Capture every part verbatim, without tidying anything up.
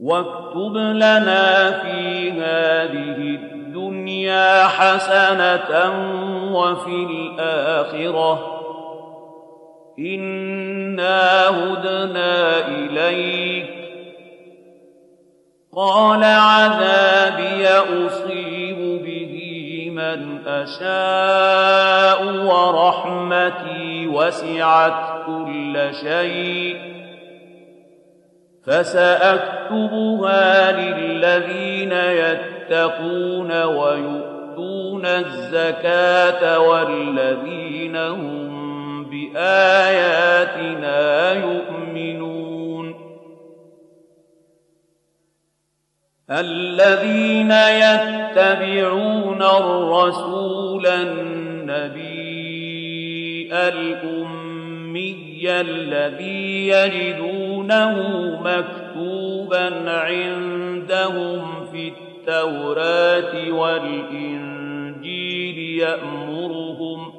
واكتب لنا في هذه الدنيا حسنة وفي الآخرة إنا هدنا إليك. قال عذابي أصيب به من أشاء ورحمتي وسعت كل شيء فسأكتبها للذين يتقون ويؤتون الزكاة والذين هم بآياتنا يؤمنون. الذين يتبعون الرسول النبي الأمي الذي يجدونه مكتوبا عندهم في التوراة والإنجيل يأمرهم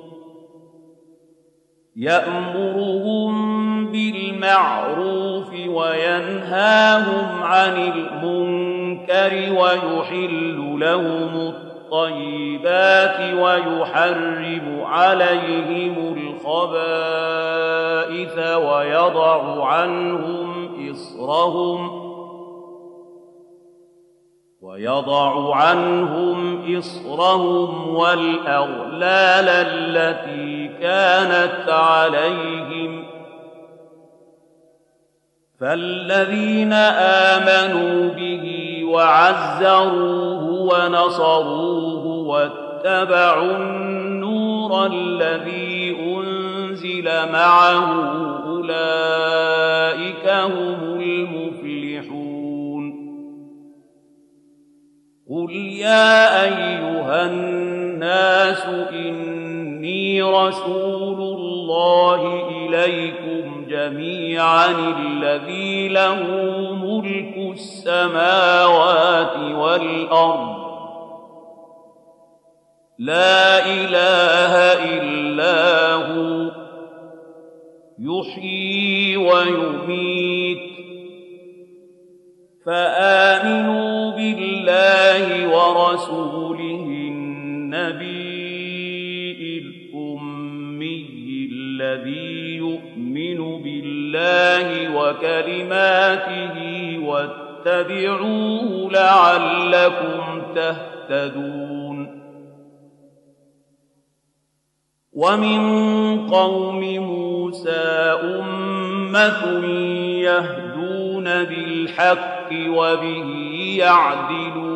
يأمرهم بالمعروف وينهاهم عن المنكر ويحل لهم الطيبات ويحرم عليهم الخبائث ويضع عنهم إصرهم ويضع عنهم إصرهم والأغلال التي كانت عليهم. فالذين آمنوا به وعزروه ونصروه واتبعوا النور الذي أنزل معه أولئك هم المفلحون. قل يا أيها الناس إني رسول الله إليكم جميعا الذي له ملك السماوات والأرض لا إله إلا هو يحيي ويميت. فآمنوا بالله ورسوله النبي الأمي الذي يؤمن بالله وكلماته واتبعوه لعلكم تهتدون. ومن قوم موسى أمة يهدون بالحق وبه يعدلون.